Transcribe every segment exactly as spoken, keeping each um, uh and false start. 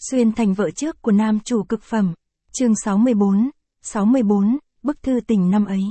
Xuyên thành vợ trước của nam chủ cực phẩm. Chương sáu mươi bốn, sáu mươi bốn, bức thư tình năm ấy.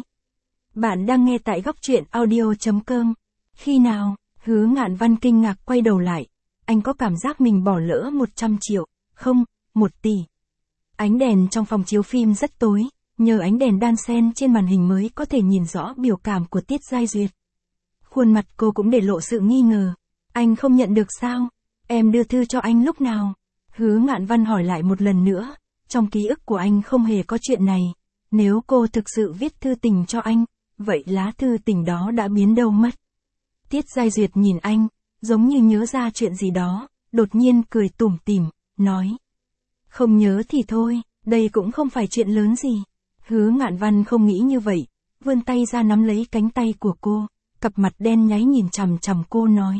Bạn đang nghe tại góc truyện audio chấm com. Khi nào? Hứa Ngạn Văn kinh ngạc quay đầu lại. Anh có cảm giác mình bỏ lỡ một trăm triệu, không, một tỷ. Ánh đèn trong phòng chiếu phim rất tối, nhờ ánh đèn đan xen trên màn hình mới có thể nhìn rõ biểu cảm của Tiết Giai Duyệt. Khuôn mặt cô cũng để lộ sự nghi ngờ. Anh không nhận được sao? Em đưa thư cho anh lúc nào? Hứa Ngạn Văn hỏi lại một lần nữa, trong ký ức của anh không hề có chuyện này. Nếu cô thực sự viết thư tình cho anh, vậy lá thư tình đó đã biến đâu mất? Tiết Giai Duyệt nhìn anh, giống như nhớ ra chuyện gì đó, đột nhiên cười tủm tỉm, nói. Không nhớ thì thôi, đây cũng không phải chuyện lớn gì. Hứa Ngạn Văn không nghĩ như vậy, vươn tay ra nắm lấy cánh tay của cô, cặp mặt đen nháy nhìn chằm chằm cô nói.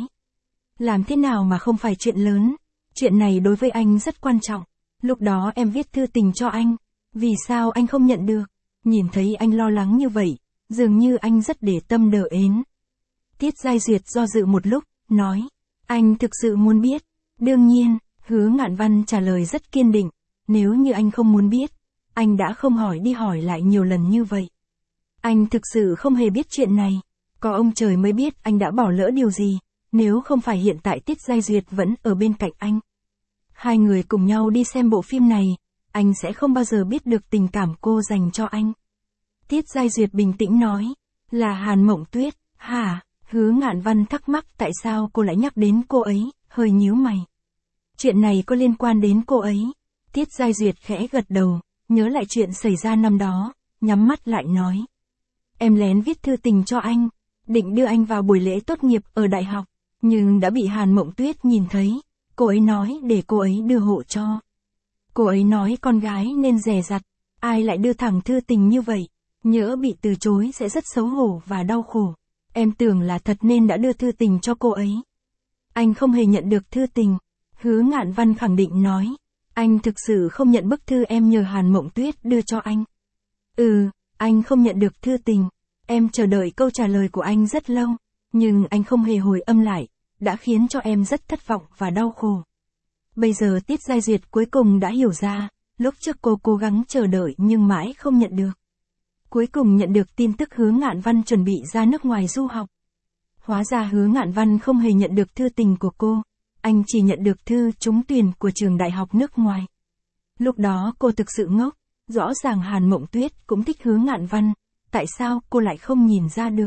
Làm thế nào mà không phải chuyện lớn? Chuyện này đối với anh rất quan trọng. Lúc đó em viết thư tình cho anh. Vì sao anh không nhận được? Nhìn thấy anh lo lắng như vậy, dường như anh rất để tâm đờ ến. Tiết Giai Duyệt do dự một lúc, nói. Anh thực sự muốn biết. Đương nhiên, Hứa Ngạn Văn trả lời rất kiên định. Nếu như anh không muốn biết, anh đã không hỏi đi hỏi lại nhiều lần như vậy. Anh thực sự không hề biết chuyện này. Có ông trời mới biết anh đã bỏ lỡ điều gì. Nếu không phải hiện tại Tiết Giai Duyệt vẫn ở bên cạnh anh. Hai người cùng nhau đi xem bộ phim này, anh sẽ không bao giờ biết được tình cảm cô dành cho anh. Tiết Giai Duyệt bình tĩnh nói, là Hàn Mộng Tuyết, hả? Hứa Ngạn Văn thắc mắc tại sao cô lại nhắc đến cô ấy, hơi nhíu mày. Chuyện này có liên quan đến cô ấy. Tiết Giai Duyệt khẽ gật đầu, nhớ lại chuyện xảy ra năm đó, nhắm mắt lại nói. Em lén viết thư tình cho anh, định đưa anh vào buổi lễ tốt nghiệp ở đại học. Nhưng đã bị Hàn Mộng Tuyết nhìn thấy, cô ấy nói để cô ấy đưa hộ cho. Cô ấy nói con gái nên dè dặt, ai lại đưa thẳng thư tình như vậy, nhỡ bị từ chối sẽ rất xấu hổ và đau khổ. Em tưởng là thật nên đã đưa thư tình cho cô ấy. Anh không hề nhận được thư tình. Hứa Ngạn Văn khẳng định nói, anh thực sự không nhận bức thư em nhờ Hàn Mộng Tuyết đưa cho anh. Ừ, anh không nhận được thư tình. Em chờ đợi câu trả lời của anh rất lâu, nhưng anh không hề hồi âm lại, đã khiến cho em rất thất vọng và đau khổ. Bây giờ Tiết Giai Duyệt cuối cùng đã hiểu ra, lúc trước cô cố gắng chờ đợi nhưng mãi không nhận được. Cuối cùng nhận được tin tức Hứa Ngạn Văn chuẩn bị ra nước ngoài du học. Hóa ra Hứa Ngạn Văn không hề nhận được thư tình của cô, anh chỉ nhận được thư trúng tuyển của trường đại học nước ngoài. Lúc đó cô thực sự ngốc, rõ ràng Hàn Mộng Tuyết cũng thích Hứa Ngạn Văn, tại sao cô lại không nhìn ra được?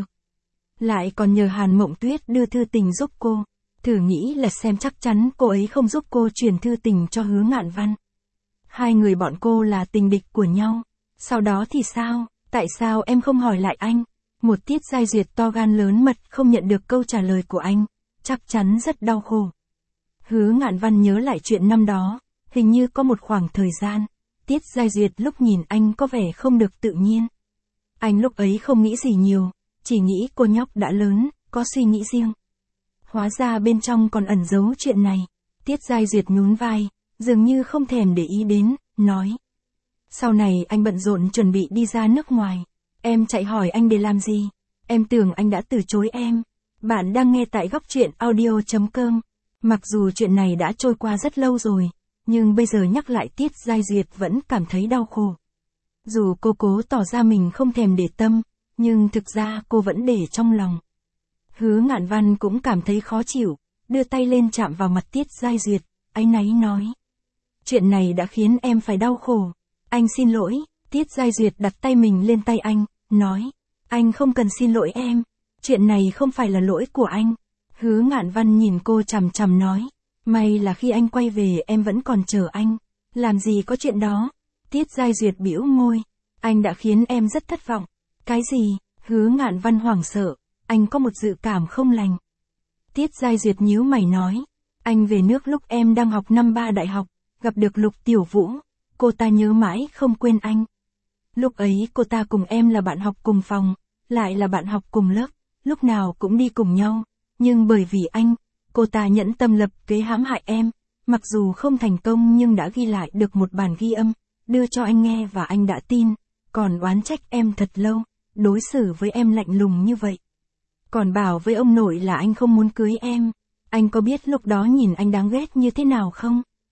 Lại còn nhờ Hàn Mộng Tuyết đưa thư tình giúp cô, thử nghĩ là xem chắc chắn cô ấy không giúp cô truyền thư tình cho Hứa Ngạn Văn. Hai người bọn cô là tình địch của nhau, sau đó thì sao, tại sao em không hỏi lại anh? Một Tiết Giai Duyệt to gan lớn mật không nhận được câu trả lời của anh, chắc chắn rất đau khổ. Hứa Ngạn Văn nhớ lại chuyện năm đó, hình như có một khoảng thời gian, Tiết Giai Duyệt lúc nhìn anh có vẻ không được tự nhiên. Anh lúc ấy không nghĩ gì nhiều, chỉ nghĩ cô nhóc đã lớn, có suy nghĩ riêng. Hóa ra bên trong còn ẩn giấu chuyện này. Tiết Giai Duyệt nhún vai, dường như không thèm để ý đến, nói. Sau này anh bận rộn chuẩn bị đi ra nước ngoài. Em chạy hỏi anh để làm gì? Em tưởng anh đã từ chối em. Bạn đang nghe tại góc truyện audio chấm com. Mặc dù chuyện này đã trôi qua rất lâu rồi, nhưng bây giờ nhắc lại Tiết Giai Duyệt vẫn cảm thấy đau khổ. Dù cô cố tỏ ra mình không thèm để tâm, nhưng thực ra cô vẫn để trong lòng. Hứa Ngạn Văn cũng cảm thấy khó chịu, đưa tay lên chạm vào mặt Tiết Giai Duyệt, áy náy nói. Chuyện này đã khiến em phải đau khổ. Anh xin lỗi. Tiết Giai Duyệt đặt tay mình lên tay anh, nói. Anh không cần xin lỗi em. Chuyện này không phải là lỗi của anh. Hứa Ngạn Văn nhìn cô chằm chằm nói. May là khi anh quay về em vẫn còn chờ anh. Làm gì có chuyện đó. Tiết Giai Duyệt bĩu môi. Anh đã khiến em rất thất vọng. Cái gì? Hứa Ngạn Văn hoảng sợ. Anh có một dự cảm không lành. Tiết Giai Duyệt nhíu mày nói. Anh về nước lúc em đang học năm ba đại học, gặp được Lục Tiểu Vũ. Cô ta nhớ mãi không quên anh. Lúc ấy cô ta cùng em là bạn học cùng phòng, lại là bạn học cùng lớp, lúc nào cũng đi cùng nhau. Nhưng bởi vì anh, cô ta nhẫn tâm lập kế hãm hại em. Mặc dù không thành công nhưng đã ghi lại được một bản ghi âm, đưa cho anh nghe và anh đã tin. Còn oán trách em thật lâu, đối xử với em lạnh lùng như vậy. Còn bảo với ông nội là anh không muốn cưới em. Anh có biết lúc đó nhìn anh đáng ghét như thế nào không?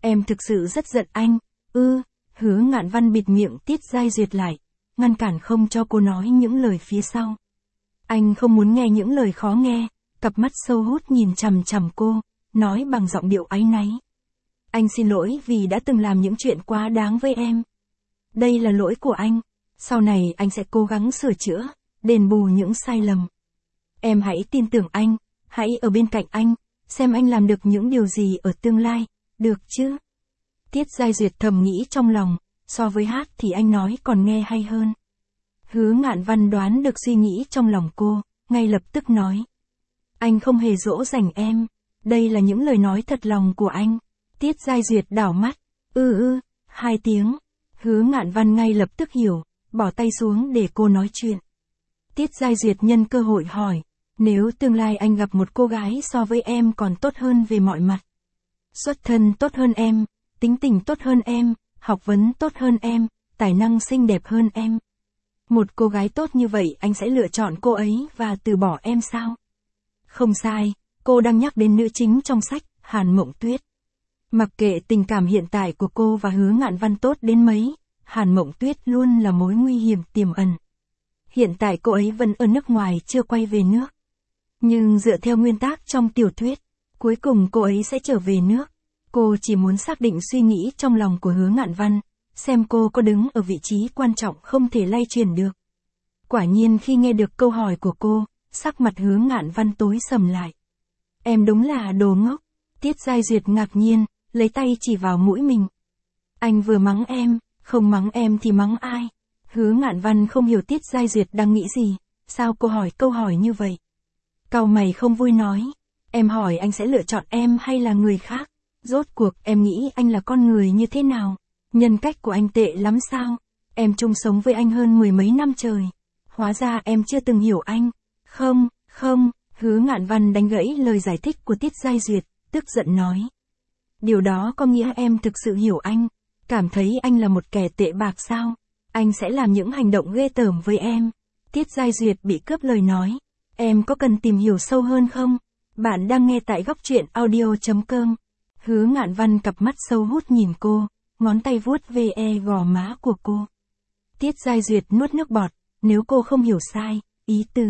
Em thực sự rất giận anh. Ư, Hứa Ngạn Văn bịt miệng Tiết Giai Duyệt lại, ngăn cản không cho cô nói những lời phía sau. Anh không muốn nghe những lời khó nghe, cặp mắt sâu hút nhìn chằm chằm cô, nói bằng giọng điệu áy náy. Anh xin lỗi vì đã từng làm những chuyện quá đáng với em. Đây là lỗi của anh, sau này anh sẽ cố gắng sửa chữa, đền bù những sai lầm. Em hãy tin tưởng anh, hãy ở bên cạnh anh, xem anh làm được những điều gì ở tương lai, được chứ? Tiết Giai Duyệt thầm nghĩ trong lòng, so với hát thì anh nói còn nghe hay hơn. Hứa Ngạn Văn đoán được suy nghĩ trong lòng cô, ngay lập tức nói. Anh không hề dỗ dành em, đây là những lời nói thật lòng của anh. Tiết Giai Duyệt đảo mắt, ư ư, hai tiếng. Hứa Ngạn Văn ngay lập tức hiểu, bỏ tay xuống để cô nói chuyện. Tiết Giai Duyệt nhân cơ hội hỏi, nếu tương lai anh gặp một cô gái so với em còn tốt hơn về mọi mặt. Xuất thân tốt hơn em, tính tình tốt hơn em, học vấn tốt hơn em, tài năng xinh đẹp hơn em. Một cô gái tốt như vậy anh sẽ lựa chọn cô ấy và từ bỏ em sao? Không sai, cô đang nhắc đến nữ chính trong sách, Hàn Mộng Tuyết. Mặc kệ tình cảm hiện tại của cô và Hứa Ngạn Văn tốt đến mấy, Hàn Mộng Tuyết luôn là mối nguy hiểm tiềm ẩn. Hiện tại cô ấy vẫn ở nước ngoài chưa quay về nước. Nhưng dựa theo nguyên tắc trong tiểu thuyết, cuối cùng cô ấy sẽ trở về nước. Cô chỉ muốn xác định suy nghĩ trong lòng của Hứa Ngạn Văn, xem cô có đứng ở vị trí quan trọng không thể lay chuyển được. Quả nhiên khi nghe được câu hỏi của cô, sắc mặt Hứa Ngạn Văn tối sầm lại. Em đúng là đồ ngốc. Tiết Giai Duyệt ngạc nhiên, lấy tay chỉ vào mũi mình. Anh vừa mắng em, không mắng em thì mắng ai? Hứa Ngạn Văn không hiểu Tiết Giai Duyệt đang nghĩ gì, sao cô hỏi câu hỏi như vậy? Cau mày không vui nói, em hỏi anh sẽ lựa chọn em hay là người khác? Rốt cuộc em nghĩ anh là con người như thế nào? Nhân cách của anh tệ lắm sao? Em chung sống với anh hơn mười mấy năm trời. Hóa ra em chưa từng hiểu anh. Không, không, Hứa Ngạn Văn đánh gãy lời giải thích của Tiết Giai Duyệt, tức giận nói. Điều đó có nghĩa em thực sự hiểu anh, cảm thấy anh là một kẻ tệ bạc sao? Anh sẽ làm những hành động ghê tởm với em. Tiết Giai Duyệt bị cướp lời nói. Em có cần tìm hiểu sâu hơn không? Bạn đang nghe tại góc truyện audio chấm com. Hứa Ngạn Văn cặp mắt sâu hút nhìn cô, ngón tay vuốt ve gò má của cô. Tiết Giai Duyệt nuốt nước bọt, nếu cô không hiểu sai, ý từ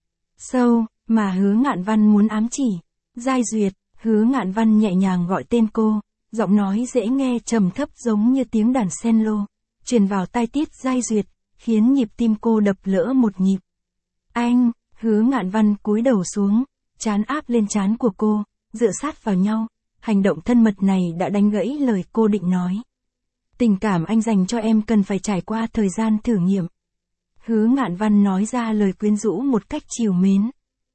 sâu mà Hứa Ngạn Văn muốn ám chỉ. Giai Duyệt, Hứa Ngạn Văn nhẹ nhàng gọi tên cô, giọng nói dễ nghe trầm thấp giống như tiếng đàn cello, truyền vào tai Tiết Giai Duyệt, khiến nhịp tim cô đập lỡ một nhịp. Anh, Hứa Ngạn Văn cúi đầu xuống, trán áp lên trán của cô, dựa sát vào nhau, hành động thân mật này đã đánh gãy lời cô định nói. Tình cảm anh dành cho em cần phải trải qua thời gian thử nghiệm. Hứa Ngạn Văn nói ra lời quyến rũ một cách trìu mến.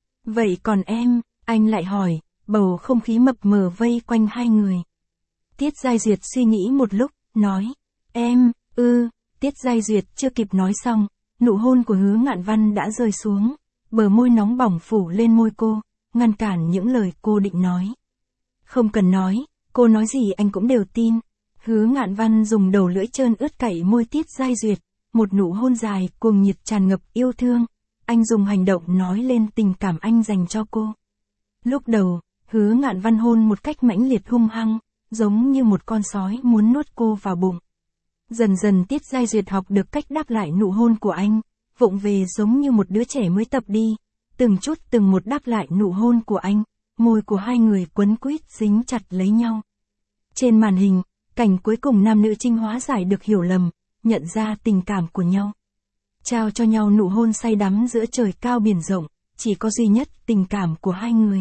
Vậy còn em, anh lại hỏi, bầu không khí mập mờ vây quanh hai người. Tiết Giai Duyệt suy nghĩ một lúc, nói, em, ư, Tiết Giai Duyệt chưa kịp nói xong, nụ hôn của Hứa Ngạn Văn đã rơi xuống, bờ môi nóng bỏng phủ lên môi cô, ngăn cản những lời cô định nói. Không cần nói, cô nói gì anh cũng đều tin. Hứa Ngạn Văn dùng đầu lưỡi trơn ướt cậy môi Tiết Giai Duyệt, một nụ hôn dài cuồng nhiệt tràn ngập yêu thương. Anh dùng hành động nói lên tình cảm anh dành cho cô. Lúc đầu, Hứa Ngạn Văn hôn một cách mãnh liệt hung hăng, giống như một con sói muốn nuốt cô vào bụng. Dần dần Tiết Giai Duyệt học được cách đáp lại nụ hôn của anh, vụng về giống như một đứa trẻ mới tập đi, từng chút từng một đáp lại nụ hôn của anh, môi của hai người quấn quýt dính chặt lấy nhau. Trên màn hình, cảnh cuối cùng nam nữ chính hóa giải được hiểu lầm, nhận ra tình cảm của nhau. Trao cho nhau nụ hôn say đắm giữa trời cao biển rộng, chỉ có duy nhất tình cảm của hai người.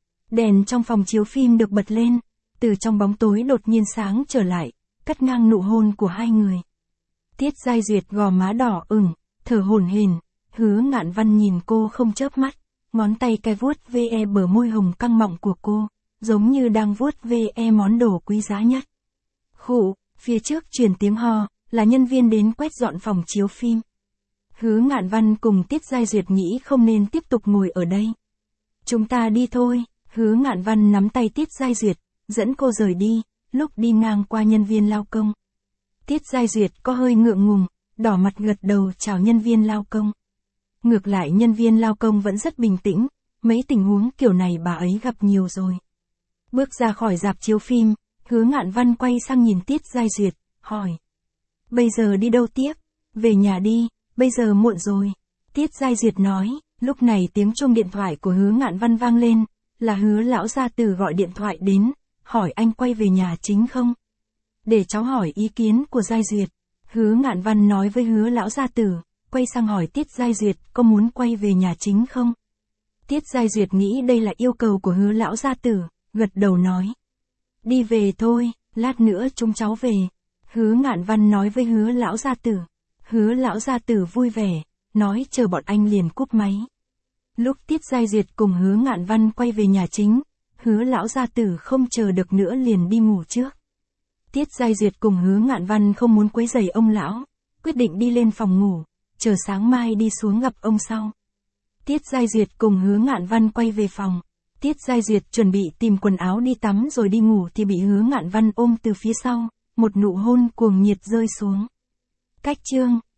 Đèn trong phòng chiếu phim được bật lên, từ trong bóng tối đột nhiên sáng trở lại, cắt ngang nụ hôn của hai người. Tiết Giai Duyệt gò má đỏ ửng, thở hổn hển, Hứa Ngạn Văn nhìn cô không chớp mắt, ngón tay cài vuốt ve bờ môi hồng căng mọng của cô, giống như đang vuốt ve món đồ quý giá nhất. Khụ, phía trước truyền tiếng ho, là nhân viên đến quét dọn phòng chiếu phim. Hứa Ngạn Văn cùng Tiết Giai Duyệt nghĩ không nên tiếp tục ngồi ở đây. Chúng ta đi thôi. Hứa Ngạn Văn nắm tay Tiết Giai Duyệt, dẫn cô rời đi, lúc đi ngang qua nhân viên lao công. Tiết Giai Duyệt có hơi ngượng ngùng, đỏ mặt gật đầu chào nhân viên lao công. Ngược lại nhân viên lao công vẫn rất bình tĩnh, mấy tình huống kiểu này bà ấy gặp nhiều rồi. Bước ra khỏi rạp chiếu phim, Hứa Ngạn Văn quay sang nhìn Tiết Giai Duyệt, hỏi. Bây giờ đi đâu tiếp? Về nhà đi, bây giờ muộn rồi. Tiết Giai Duyệt nói, lúc này tiếng chuông điện thoại của Hứa Ngạn Văn vang lên, là Hứa lão gia tử gọi điện thoại đến, hỏi anh quay về nhà chính không? Để cháu hỏi ý kiến của Giai Duyệt. Hứa Ngạn Văn nói với Hứa lão gia tử, quay sang hỏi Tiết Giai Duyệt có muốn quay về nhà chính không? Tiết Giai Duyệt nghĩ đây là yêu cầu của Hứa lão gia tử, gật đầu nói. Đi về thôi, lát nữa chúng cháu về. Hứa Ngạn Văn nói với Hứa lão gia tử. Hứa lão gia tử vui vẻ, nói chờ bọn anh liền cúp máy. Lúc Tiết Giai Duyệt cùng Hứa Ngạn Văn quay về nhà chính, Hứa lão gia tử không chờ được nữa liền đi ngủ trước. Tiết Giai Duyệt cùng Hứa Ngạn Văn không muốn quấy rầy ông lão, quyết định đi lên phòng ngủ, chờ sáng mai đi xuống gặp ông sau. Tiết Giai Duyệt cùng Hứa Ngạn Văn quay về phòng. Tiết Giai Duyệt chuẩn bị tìm quần áo đi tắm rồi đi ngủ thì bị Hứa Ngạn Văn ôm từ phía sau, một nụ hôn cuồng nhiệt rơi xuống. Cách chương